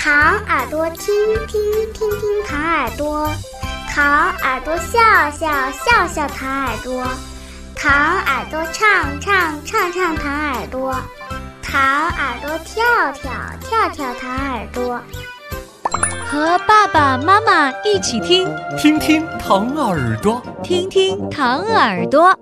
糖耳朵听听听听糖耳朵，糖耳朵笑笑笑笑糖耳朵，糖耳朵唱唱唱唱糖耳朵，糖耳朵跳跳跳跳糖耳朵。 和爸爸妈妈一起听， 听听糖耳朵， 听听糖耳朵。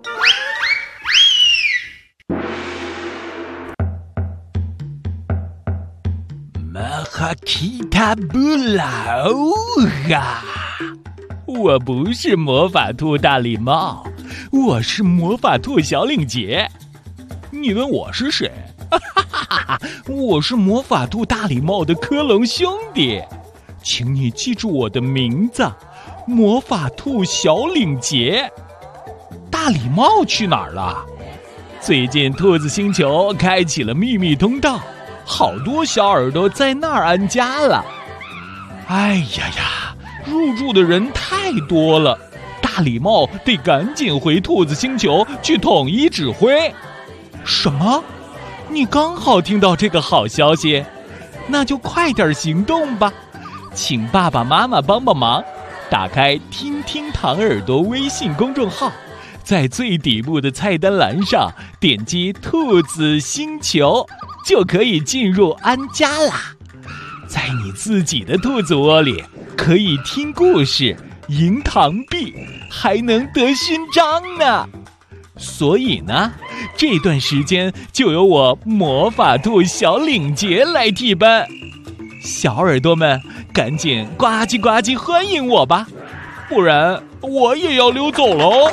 马哈基塔布拉欧哈！我不是魔法兔大礼帽，我是魔法兔小领结。你问我是谁？我是魔法兔大礼帽的科隆兄弟，请你记住我的名字，魔法兔小领结。大礼帽去哪儿了？最近兔子星球开启了秘密通道，好多小耳朵在那儿安家了。哎呀呀，入住的人太多了，大礼帽得赶紧回兔子星球去统一指挥。什么？你刚好听到这个好消息，那就快点行动吧，请爸爸妈妈帮帮忙，打开听听糖耳朵微信公众号，在最底部的菜单栏上点击兔子星球，就可以进入安家啦。在你自己的兔子窝里，可以听故事、赢糖币，还能得勋章呢。所以呢，这段时间就由我魔法兔小领结来替班。小耳朵们，赶紧呱唧呱唧欢迎我吧，不然我也要溜走喽。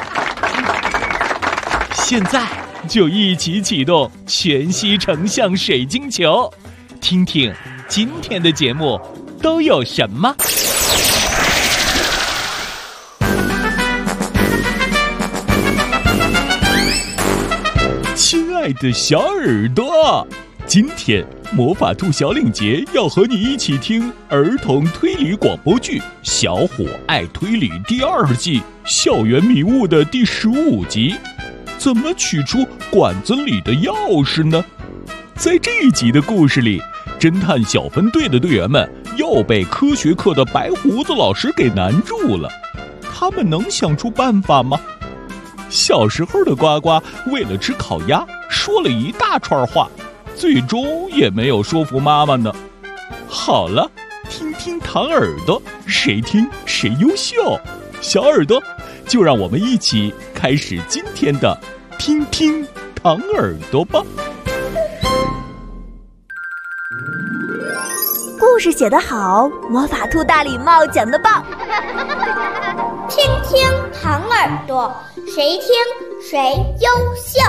现在就一起启动全息成像水晶球，听听今天的节目都有什么。亲爱的小耳朵，今天魔法兔小领结要和你一起听儿童推理广播剧《小虎爱推理》第2季校园迷雾的第15集，怎么取出管子里的钥匙呢？在这一集的故事里，侦探小分队的队员们又被科学课的白胡子老师给难住了，他们能想出办法吗？小时候的呱呱为了吃烤鸭说了一大串话，最终也没有说服妈妈呢。好了，听听糖耳朵，谁听谁优秀。小耳朵，就让我们一起开始今天的听听糖耳朵吧。 故事写得好，魔法兔大礼帽讲得棒。 听听糖耳朵，谁听谁优秀。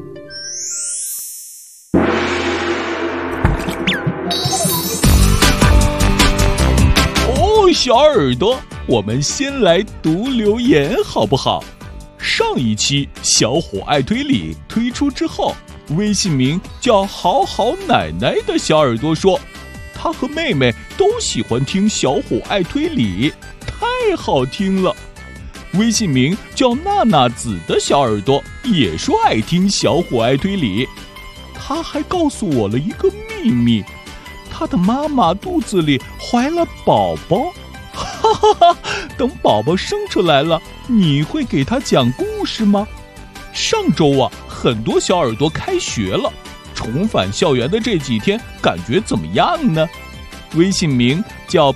哦，小耳朵，我们先来读留言好不好？上一期小虎爱推理推出之后，微信名叫好好奶奶的小耳朵说，他和妹妹都喜欢听小虎爱推理，太好听了。微信名叫娜娜子的小耳朵也说爱听小虎爱推理，他还告诉我了一个秘密，他的妈妈肚子里怀了宝宝。哈哈哈！等宝宝生出来了，你会给他讲故事吗？上周啊，很多小耳朵开学了，重返校园的这几天感觉怎么样呢？微信名叫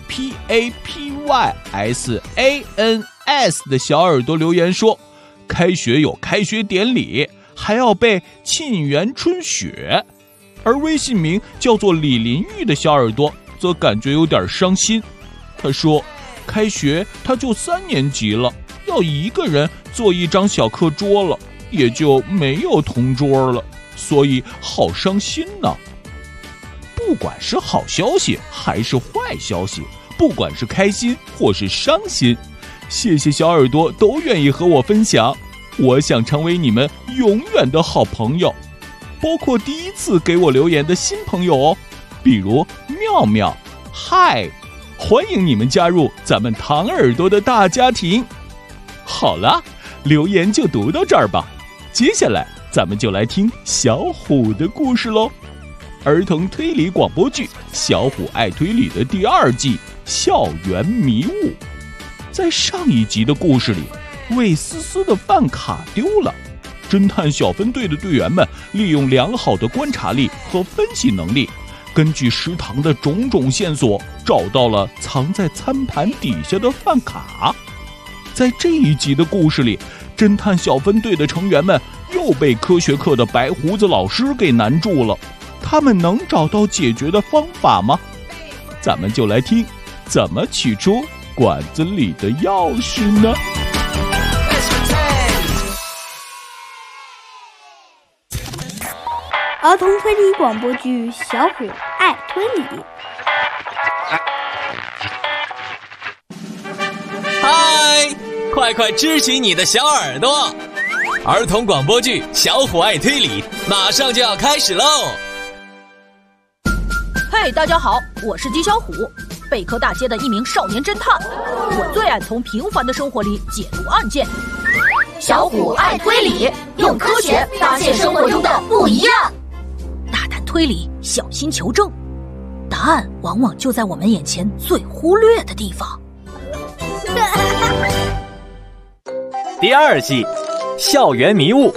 PAPYSANS 的小耳朵留言说，开学有开学典礼，还要背沁园春雪。而微信名叫做李林玉的小耳朵则感觉有点伤心，他说开学他就3年级了，要一个人坐一张小课桌了，也就没有同桌了，所以好伤心呢。不管是好消息还是坏消息，不管是开心或是伤心，谢谢小耳朵都愿意和我分享，我想成为你们永远的好朋友，包括第一次给我留言的新朋友哦，比如妙妙，嗨，欢迎你们加入咱们糖耳朵的大家庭。好了，留言就读到这儿吧，接下来咱们就来听小虎的故事喽。 儿童推理广播剧《小虎爱推理》的第2季《校园迷雾》。在上一集的故事里，魏思思的饭卡丢了，侦探小分队的队员们利用良好的观察力和分析能力，根据食堂的种种线索，找到了藏在餐盘底下的饭卡。在这一集的故事里，侦探小分队的成员们又被科学课的白胡子老师给难住了，他们能找到解决的方法吗？咱们就来听怎么取出管子里的钥匙呢？ 儿童推理广播剧《小虎爱推理》。 嗨，快快支起你的小耳朵！儿童广播剧《小虎爱推理》马上就要开始喽！ 嘿，大家好，我是金小虎，贝壳大街的一名少年侦探。我最爱从平凡的生活里解读案件。 小虎爱推理，用科学发现生活中的不一样。 大胆推理，小心求证，答案往往就在我们眼前最忽略的地方。 第2季《校园迷雾》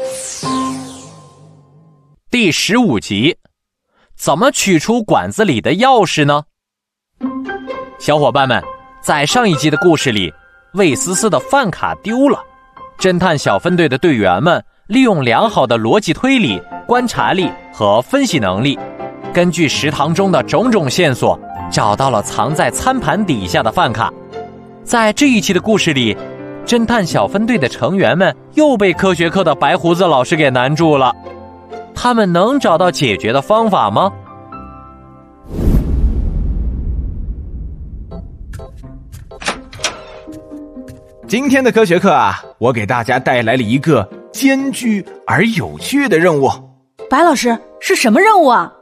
第15集，怎么取出管子里的钥匙呢？小伙伴们，在上一集的故事里，魏思思的饭卡丢了，侦探小分队的队员们利用良好的逻辑推理、观察力和分析能力，根据食堂中的种种线索，找到了藏在餐盘底下的饭卡。在这一期的故事里，侦探小分队的成员们又被科学课的白胡子老师给难住了，他们能找到解决的方法吗？ 今天的科学课啊，我给大家带来了一个艰巨而有趣的任务。 白老师，是什么任务啊？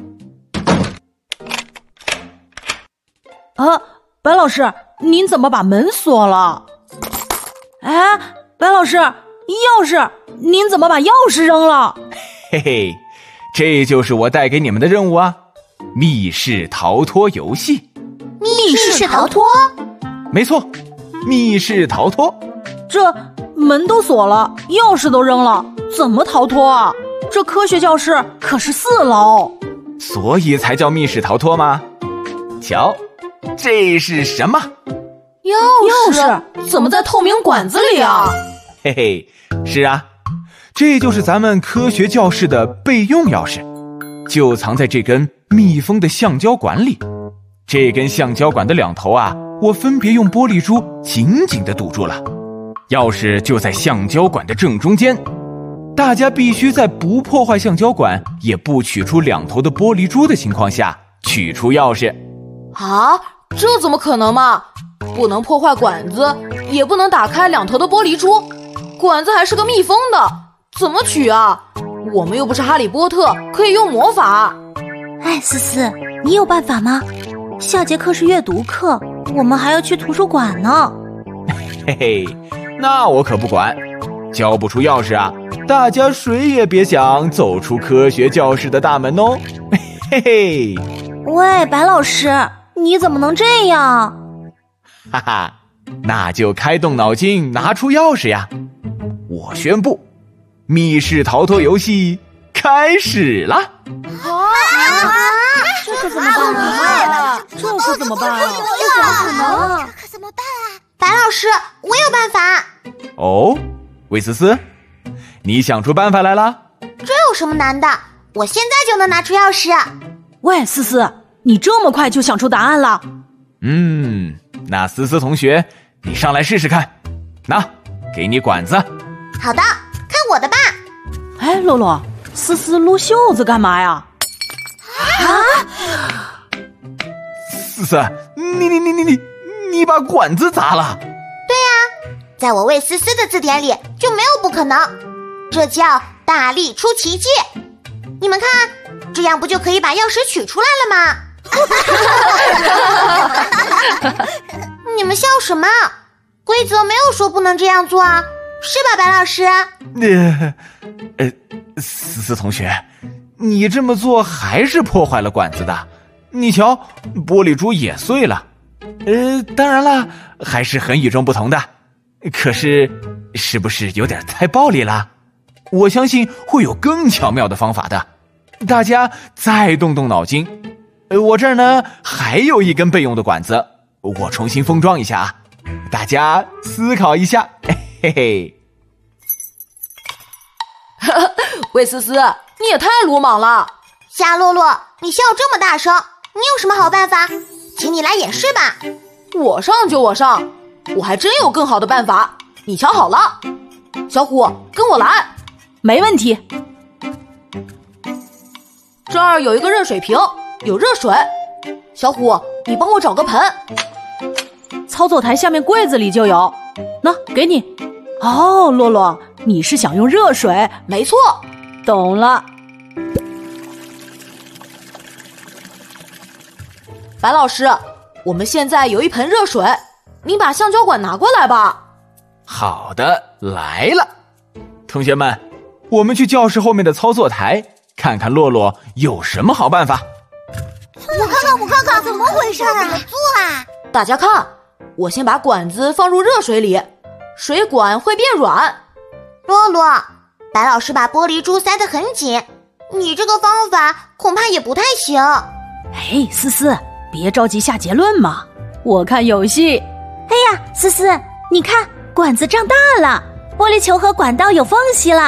白老师，您怎么把门锁了？哎，白老师，钥匙，您怎么把钥匙扔了？ 嘿嘿，这就是我带给你们的任务啊，密室逃脱游戏。 密室逃脱？ 没错，密室逃脱。 这门都锁了，钥匙都扔了，怎么逃脱啊？这科学教室可是4楼， 所以才叫密室逃脱吗？瞧，这是什么？ 钥匙怎么在透明管子里啊？ 嘿嘿，是啊，这就是咱们科学教室的备用钥匙，就藏在这根密封的橡胶管里。这根橡胶管的2头啊，我分别用玻璃珠紧紧地堵住了，钥匙就在橡胶管的正中间。大家必须在不破坏橡胶管，也不取出2头的玻璃珠的情况下取出钥匙。 啊，这怎么可能嘛？不能破坏管子，也不能打开2头的玻璃珠，管子还是个密封的，怎么取啊？我们又不是哈利波特，可以用魔法。 哎，思思，你有办法吗？下节课是阅读课，我们还要去图书馆呢。 嘿嘿，那我可不管，交不出钥匙啊，大家谁也别想走出科学教室的大门哦。嘿嘿。 喂，白老师，你怎么能这样？ 哈哈，那就开动脑筋拿出钥匙呀！我宣布，密室逃脱游戏开始了！ 这可怎么办啊？这可怎么办啊？ 这可怎么办啊？白老师，我有办法。 哦，魏思思，你想出办法来了？ 这有什么难的？我现在就能拿出钥匙。 喂，思思，你这么快就想出答案了？ 那思思同学，你上来试试看。拿，给你管子。 好的，看我的吧。 哎，洛洛，思思撸袖子干嘛呀？ 思思，你把管子砸了？ 对呀，在我魏思思的字典里就没有不可能，这叫大力出奇迹。你们看，这样不就可以把钥匙取出来了吗？你们笑什么？规则没有说不能这样做啊，是吧，白老师？ 思思同学， 你这么做还是破坏了管子的。你瞧，玻璃珠也碎了。当然了，还是很与众不同的。可是，是不是有点太暴力了？我相信会有更巧妙的方法的。大家再动动脑筋。我这儿呢还有一根备用的管子，我重新封装一下啊。大家思考一下，嘿嘿。 魏思思，你也太鲁莽了。 夏洛洛，你笑这么大声，你有什么好办法？请你来演示吧。 我上就我上，我还真有更好的办法，你瞧好了。小虎，跟我来。 没问题。 这儿有一个热水瓶，有热水。小虎，你帮我找个盆。 操作台下面柜子里就有。那给你。哦，洛洛，你是想用热水？ 没错。 懂了。 白老师，我们现在有一盆热水，您把橡胶管拿过来吧。 好的，来了。同学们，我们去教室后面的操作台，看看洛洛有什么好办法。 我看看，怎么回事啊？怎么做啊？ 大家看，我先把管子放入热水里，水管会变软。 洛洛，白老师把玻璃珠塞得很紧，你这个方法恐怕也不太行。 哎，思思，别着急下结论嘛，我看有戏。 哎呀，思思，你看管子胀大了，玻璃球和管道有缝隙了。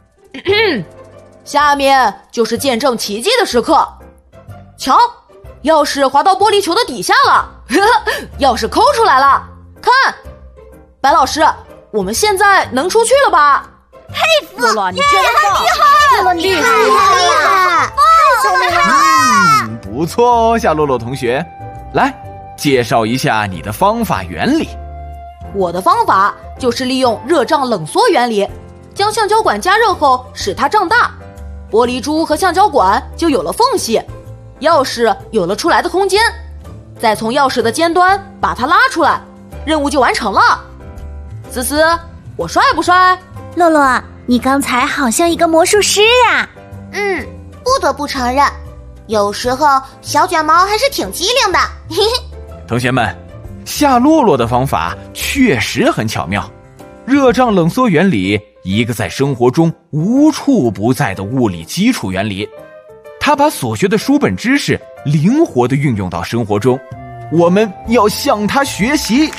下面就是见证奇迹的时刻。瞧，钥匙滑到玻璃球的底下了，钥匙抠出来了。看，白老师，我们现在能出去了吧？ 佩服， 洛洛，你真棒！ 洛洛，厉害！太聪明了！ 不错哦，夏洛洛同学，来介绍一下你的方法原理。 我的方法就是利用热胀冷缩原理，将橡胶管加热后使它胀大，玻璃珠和橡胶管就有了缝隙，钥匙有了出来的空间，再从钥匙的尖端把它拉出来，任务就完成了。思思，我帅不帅？ 洛洛，你刚才好像一个魔术师呀。 不得不承认，有时候小卷毛还是挺机灵的。 同学们，夏洛洛的方法确实很巧妙。热胀冷缩原理，一个在生活中无处不在的物理基础原理，他把所学的书本知识灵活地运用到生活中，我们要向他学习。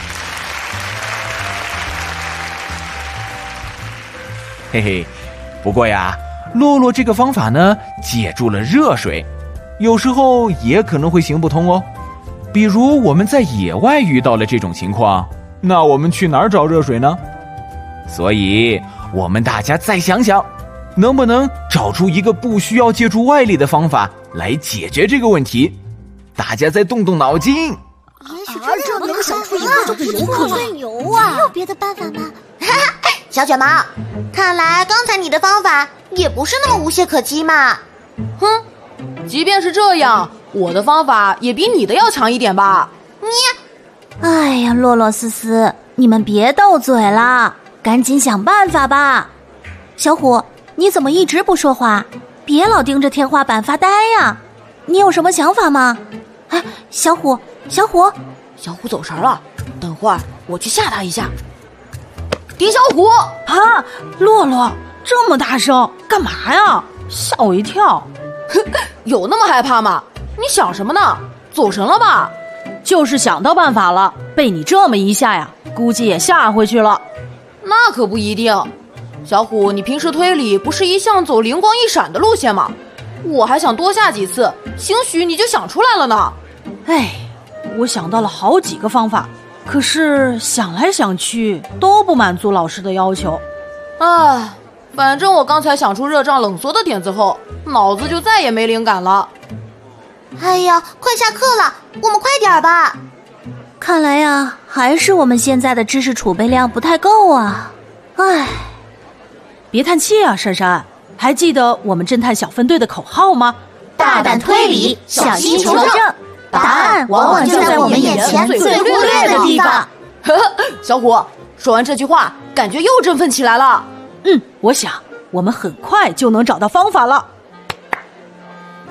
嘿嘿，不过呀，洛洛这个方法呢，借助了热水，有时候也可能会行不通哦。比如我们在野外遇到了这种情况，那我们去哪儿找热水呢？所以我们大家再想想，能不能找出一个不需要借助外力的方法来解决这个问题？大家再动动脑筋。 也许这能想出一个不错的牛啊！还有别的办法吗？小卷毛，看来刚才你的方法也不是那么无懈可击嘛。 哼，即便是这样，我的方法也比你的要强一点吧。 哎呀，洛洛思思，你们别斗嘴了，赶紧想办法吧。小虎，你怎么一直不说话？别老盯着天花板发呆呀！你有什么想法吗？哎，小虎小虎走神了，等会儿我去吓他一下。丁小虎啊，洛洛这么大声干嘛呀？吓我一跳。 有那么害怕吗？你想什么呢？走神了吧？ 就是想到办法了，被你这么一下呀，估计也吓回去了。 那可不一定。小虎，你平时推理不是一向走灵光一闪的路线吗？我还想多下几次，兴许你就想出来了呢。 哎，我想到了好几个方法，可是想来想去都不满足老师的要求。 啊，反正我刚才想出热胀冷缩的点子后，脑子就再也没灵感了。 哎呀，快下课了，我们快点吧。 看来呀，还是我们现在的知识储备量不太够啊。唉， 别叹气啊，珊珊，还记得我们侦探小分队的口号吗？ 大胆推理，小心求证， 答案往往就在我们眼前最忽略的地方。 小虎，说完这句话，感觉又振奋起来了。 我想我们很快就能找到方法了。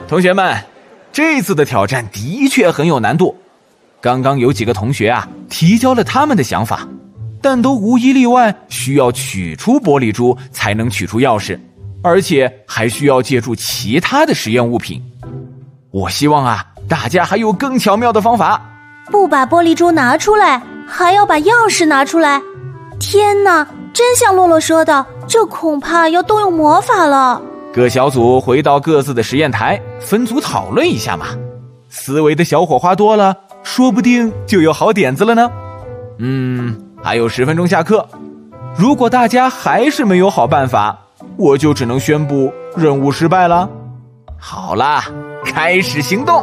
同学们，这次的挑战的确很有难度。刚刚有几个同学啊提交了他们的想法，但都无一例外需要取出玻璃珠才能取出钥匙，而且还需要借助其他的实验物品。我希望啊大家还有更巧妙的方法。 不把玻璃珠拿出来，还要把钥匙拿出来。天哪，真像洛洛说的，这恐怕要动用魔法了。 各小组回到各自的实验台，分组讨论一下嘛。思维的小火花多了，说不定就有好点子了呢。还有10分钟下课。如果大家还是没有好办法，我就只能宣布任务失败了。好啦，开始行动。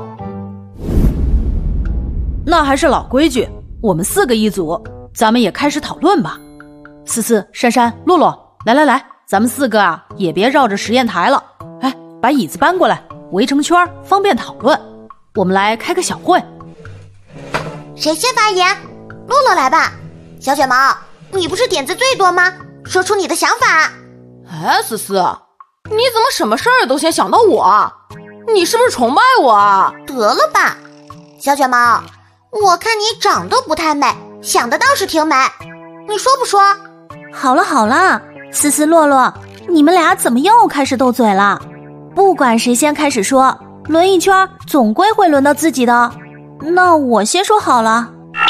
那还是老规矩，我们4个一组，咱们也开始讨论吧。思思、珊珊、洛洛，来，咱们4个啊也别绕着实验台了，哎，把椅子搬过来，围成圈，方便讨论。我们来开个小会。 谁先发言？洛洛来吧。小卷毛，你不是点子最多吗？说出你的想法。 哎，思思，你怎么什么事儿都先想到我？你是不是崇拜我啊？ 得了吧，小卷毛，我看你长得不太美，想的倒是挺美，你说不说？ 好了，思思、洛洛，你们俩怎么又开始斗嘴了？不管谁先开始说，轮一圈总归会轮到自己的。那我先说好了。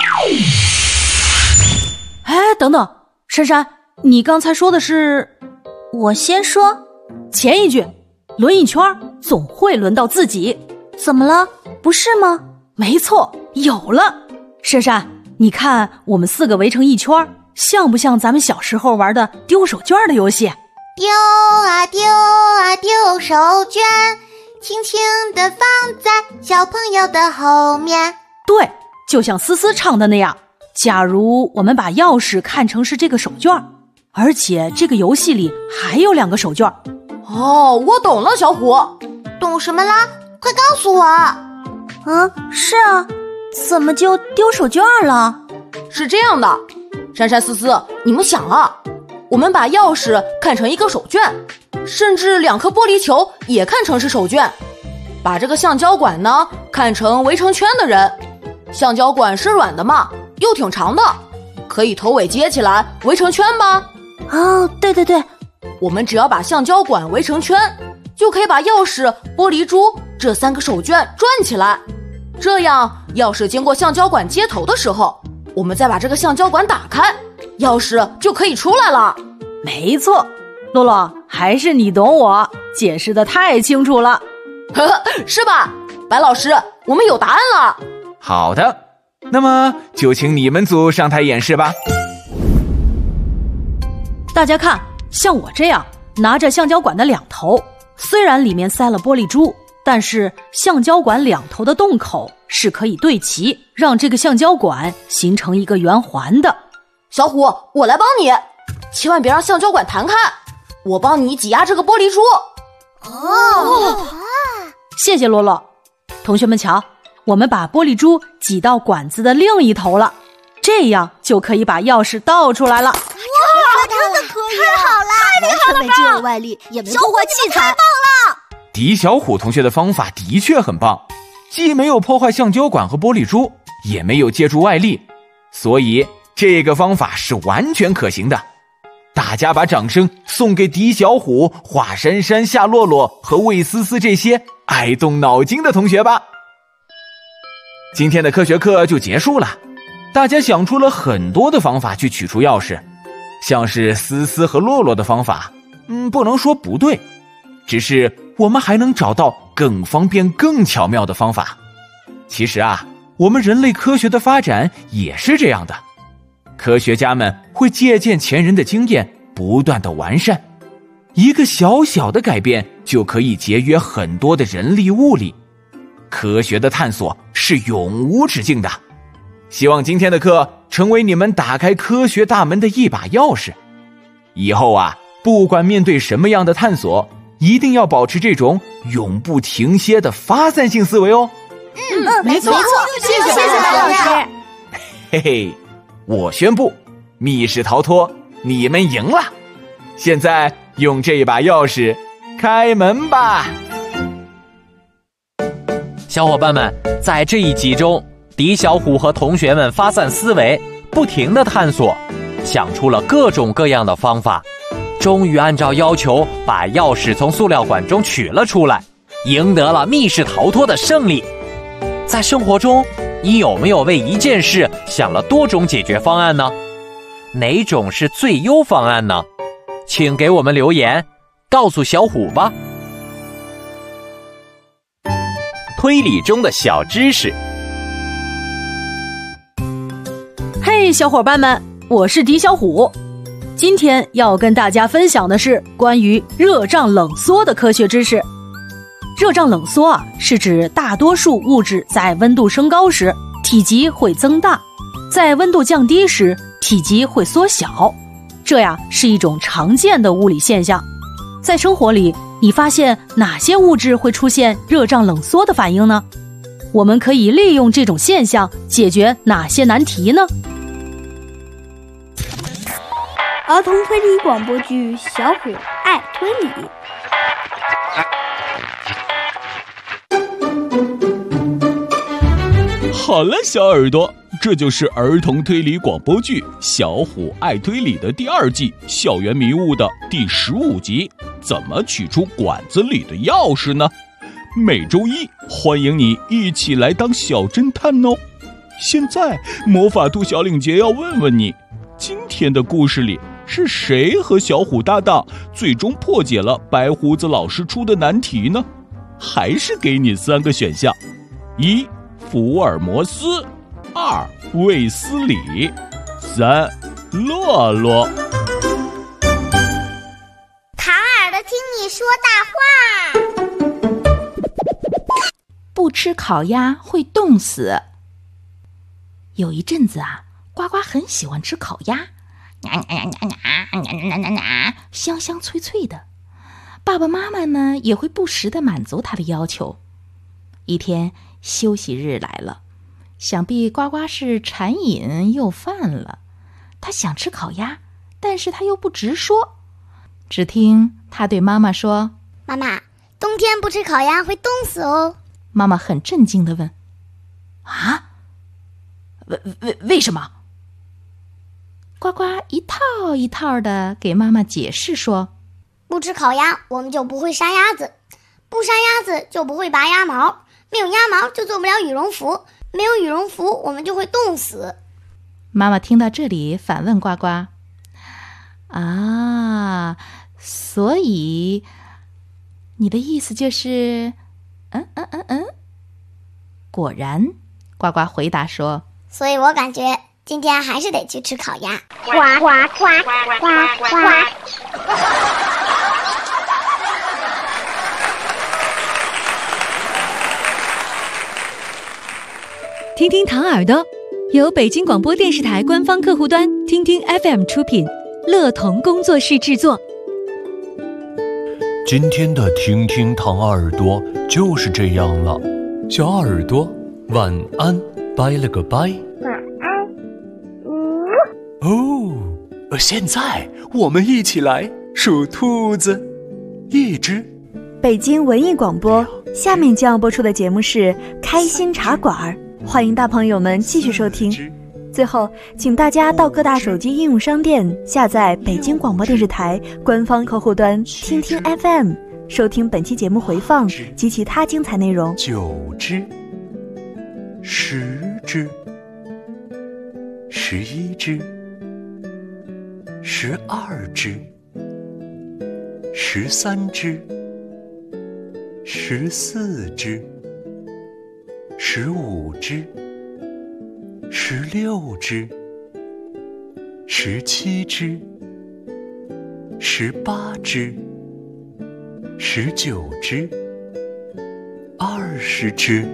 哎，等等，珊珊，你刚才说的是？ 我先说。 前一句，轮一圈总会轮到自己。 怎么了？不是吗？ 没错，有了。珊珊，你看我们4个围成一圈，像不像咱们小时候玩的丢手绢的游戏？ 丢啊丢啊丢手绢，轻轻地放在小朋友的后面。 对，就像思思唱的那样，假如我们把钥匙看成是这个手绢，而且这个游戏里还有2个手绢。 哦，我懂了，小虎。 懂什么啦？快告诉我。 是啊，怎么就丢手绢了？ 是这样的，珊珊、思思，你们想啊，我们把钥匙看成一个手绢，甚至2颗玻璃球也看成是手绢，把这个橡胶管呢看成围成圈的人。橡胶管是软的嘛，又挺长的，可以头尾接起来围成圈吧？ 哦，对， 我们只要把橡胶管围成圈，就可以把钥匙、玻璃珠这3个手绢转起来。这样钥匙经过橡胶管接头的时候，我们再把这个橡胶管打开，钥匙就可以出来了。 没错，洛洛，还是你懂我，解释得太清楚了。 是吧？白老师，我们有答案了。 好的，那么就请你们组上台演示吧。 大家看，像我这样拿着橡胶管的2头，虽然里面塞了玻璃珠，但是橡胶管2头的洞口是可以对齐，让这个橡胶管形成一个圆环的。 小虎，我来帮你，千万别让橡胶管弹开，我帮你挤压这个玻璃珠。 谢谢洛洛。同学们瞧，我们把玻璃珠挤到管子的另一头了，这样就可以把钥匙倒出来了。 哇，真的可以！太好了，太厉害了！完全没借用外力，也没破坏器材，太棒了！ 狄小虎同学的方法的确很棒，既没有破坏橡胶管和玻璃珠，也没有借助外力，所以这个方法是完全可行的。大家把掌声送给狄小虎、华珊珊、夏洛洛和魏思思这些爱动脑筋的同学吧。今天的科学课就结束了，大家想出了很多的方法去取出钥匙，像是思思和洛洛的方法，不能说不对，只是我们还能找到更方便、更巧妙的方法。其实啊，我们人类科学的发展也是这样的，科学家们会借鉴前人的经验，不断的完善。一个小小的改变就可以节约很多的人力物力。科学的探索是永无止境的。希望今天的课成为你们打开科学大门的一把钥匙。以后啊，不管面对什么样的探索，一定要保持这种永不停歇的发散性思维哦。 没错， 谢谢白老师。 嘿嘿，我宣布，密室逃脱你们赢了。现在用这把钥匙开门吧。 小伙伴们，在这一集中，狄小虎和同学们发散思维，不停地探索，想出了各种各样的方法，终于按照要求把钥匙从塑料管中取了出来，赢得了密室逃脱的胜利。在生活中，你有没有为一件事想了多种解决方案呢？哪种是最优方案呢？请给我们留言，告诉小虎吧。推理中的小知识。 嘿，小伙伴们，我是狄小虎。今天要跟大家分享的是关于热胀冷缩的科学知识。热胀冷缩是指大多数物质在温度升高时，体积会增大，在温度降低时，体积会缩小。这是一种常见的物理现象。在生活里，你发现哪些物质会出现热胀冷缩的反应呢？我们可以利用这种现象解决哪些难题呢？ 儿童推理广播剧《小虎爱推理》。 好了，小耳朵，这就是儿童推理广播剧《小虎爱推理》的第2季校园迷雾的第15集，怎么取出管子里的钥匙呢？每周一欢迎你一起来当小侦探哦。现在魔法兔小领结要问问你，今天的故事里是谁和小虎搭档最终破解了白胡子老师出的难题呢？还是给你3个选项：1. 福尔摩斯，2. 卫斯理，3. 洛洛。 唐耳朵听你说大话。 不吃烤鸭会冻死。有一阵子呱呱很喜欢吃烤鸭，香香脆脆的。爸爸妈妈呢也会不时地满足他的要求。一天休息日来了，想必呱呱是馋瘾又犯了。他想吃烤鸭，但是他又不直说。只听他对妈妈说：“ 妈妈，冬天不吃烤鸭会冻死哦。” 妈妈很震惊地问：“为什么？”呱呱一套一套的给妈妈解释说：“ 不吃烤鸭，我们就不会杀鸭子；不杀鸭子，就不会拔鸭毛；没有鸭毛，就做不了羽绒服；没有羽绒服，我们就会冻死。” 妈妈听到这里，反问呱呱：“所以你的意思就是……”果然，呱呱回答说：“ 所以我感觉今天还是得去吃烤鸭。”呱呱呱呱呱。 听听唐耳朵，由北京广播电视台官方客户端听听 FM 出品，乐童工作室制作。 今天的听听唐耳朵就是这样了，小耳朵晚安，拜了个拜。 晚安。 现在我们一起来数兔子，1只。 北京文艺广播，下面将要播出的节目是开心茶馆，欢迎大朋友们继续收听。最后，请大家到各大手机应用商店下载北京广播电视台官方客户端听听 FM， 收听本期节目回放及其他精彩内容。 9只，10只，11只，12只，13只，14只，15只，16只，17只，18只，19只，20只。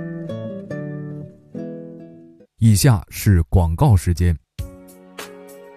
以下是广告时间。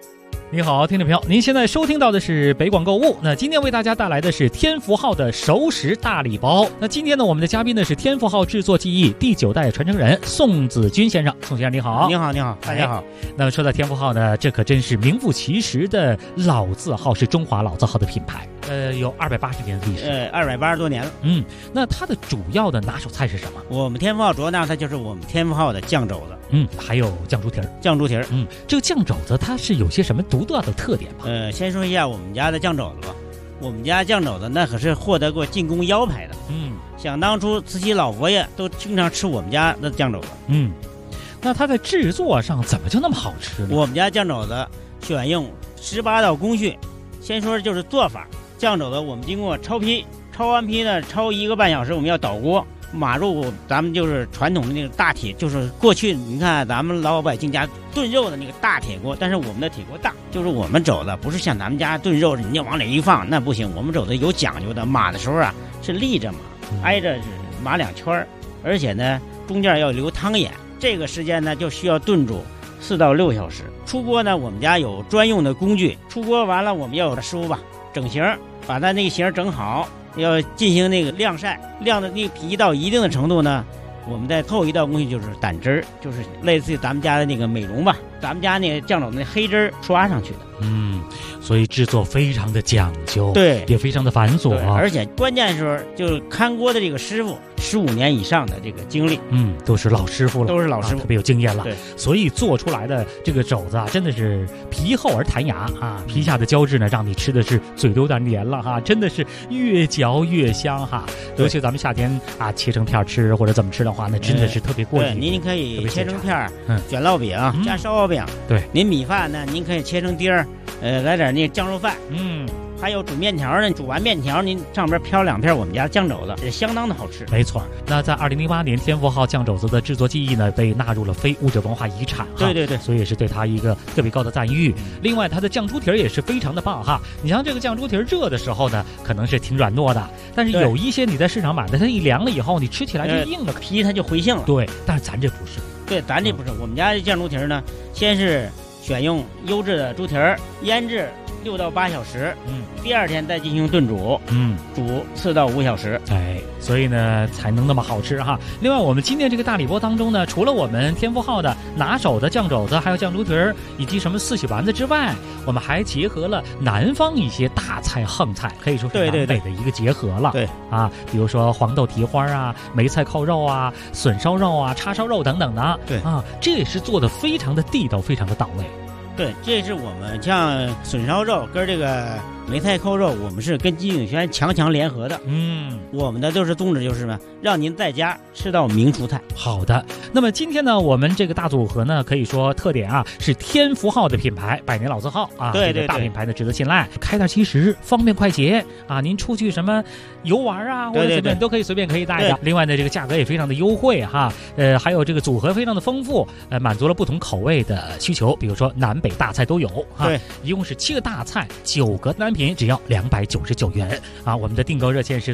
你好，听众朋友，您现在收听到的是北广购物。那今天为大家带来的是天福号的熟食大礼包。那今天呢，我们的嘉宾呢是天福号制作技艺第9代传承人宋子君先生。宋先生你好。 你好，大家好。 那么说到天福号呢，这可真是名副其实的老字号，是中华老字号的品牌。有280年的历史。 280多年了。 那它的主要的拿手菜是什么？ 我们天福号主要拿手菜就是我们天福号的酱肘子。 还有酱猪蹄儿。这个酱肘子它是有些什么独特的特点吗？ 先说一下我们家的酱肘子吧。我们家酱肘子那可是获得过进宫腰牌的。想当初慈禧老佛爷都经常吃我们家的酱肘子。 那它在制作上怎么就那么好吃呢？ 我们家酱肘子选用18道工序。先说就是做法，酱肘子我们经过焯坯，焯完坯呢焯1个半小时，我们要倒锅。马入咱们就是传统的那个大铁，就是过去你看咱们老百姓家炖肉的那个大铁锅，但是我们的铁锅大，就是我们肘子不是像咱们家炖肉人家往里一放，那不行，我们肘子有讲究的，码的时候啊是立着码，挨着是码2圈，而且呢中间要留汤眼，这个时间呢就需要炖煮4到6小时。出锅呢我们家有专用的工具，出锅完了我们要有师傅吧整形，把它那个形整好，要进行那个晾晒，晾的那个皮到一定的程度呢，我们再后一道工序就是掸汁儿，就是类似于咱们家的那个美容吧，咱们家那个酱肘子那黑汁儿刷上去的。 所以制作非常的讲究， 对， 也非常的繁琐， 而且关键时候就是看锅的这个师傅15年以上的这个经历， 都是老师傅了，特别有经验了。 对， 所以做出来的这个肘子啊，真的是皮厚而弹牙啊，皮下的胶质呢，让你吃的是嘴都有点黏了哈，真的是越嚼越香哈。尤其咱们夏天啊，切成片吃或者怎么吃的话，那真的是特别过瘾。 您可以切成片，卷烙饼加烧饼。 对， 您米饭呢，您可以切成丁儿，来点那酱肉饭。还有煮面条呢，煮完面条您上边飘2片我们家酱肘子，也相当的好吃。 没错。那在2008年，天福号酱肘子的制作技艺呢被纳入了非物质文化遗产哈。 对， 所以也是对它一个特别高的赞誉。另外，它的酱猪蹄儿也是非常的棒哈。你像这个酱猪蹄儿热的时候呢，可能是挺软糯的，但是有一些你在市场买的，它一凉了以后，你吃起来就硬了， 皮它就回性了。 对，但是咱这不是。 对，咱这不是。我们家的酱猪蹄儿呢，先是选用优质的猪蹄儿，腌制6到8小时，第2天再进行炖煮，煮4到5小时， 所以呢才能那么好吃哈。另外，我们今天这个大礼包当中呢，除了我们天福号的拿手的酱肘子，还有酱猪蹄儿以及什么4喜丸子之外，我们还结合了南方一些大菜横菜，可以说是南北的一个结合了。 对啊，比如说黄豆蹄花啊、梅菜扣肉啊、笋烧肉啊、叉烧肉等等的。 对啊，这也是做的非常的地道，非常的到位。 对，这是我们像笋烧肉跟这个梅菜扣肉，我们是跟金鼎轩强联合的。我们的都是宗旨就是什么，让您在家吃到名厨菜。 好的，那么今天呢，我们这个大组合呢，可以说特点啊是天福号的品牌，100年老字号啊， 对， 大品牌呢值得信赖，开袋即食，方便快捷啊。您出去什么游玩啊，或者随便都可以随便可以带的。另外呢，这个价格也非常的优惠哈，还有这个组合非常的丰富，满足了不同口味的需求，比如说南北大菜都有哈。 对， 一共是7个大菜，9个单品，只要299元啊。我们的订购热线是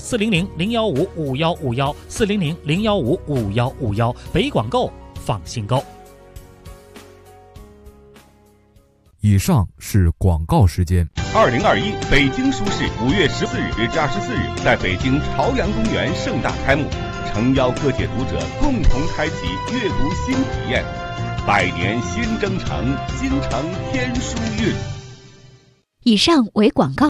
400-015-5151，400-015-5151，北广购放心购。 以上是广告时间。 2021北京书市5月14日至24日在北京朝阳公园盛大开幕，诚邀各界读者共同开启阅读新体验。100年新征程，京城天书韵。 以上为广告。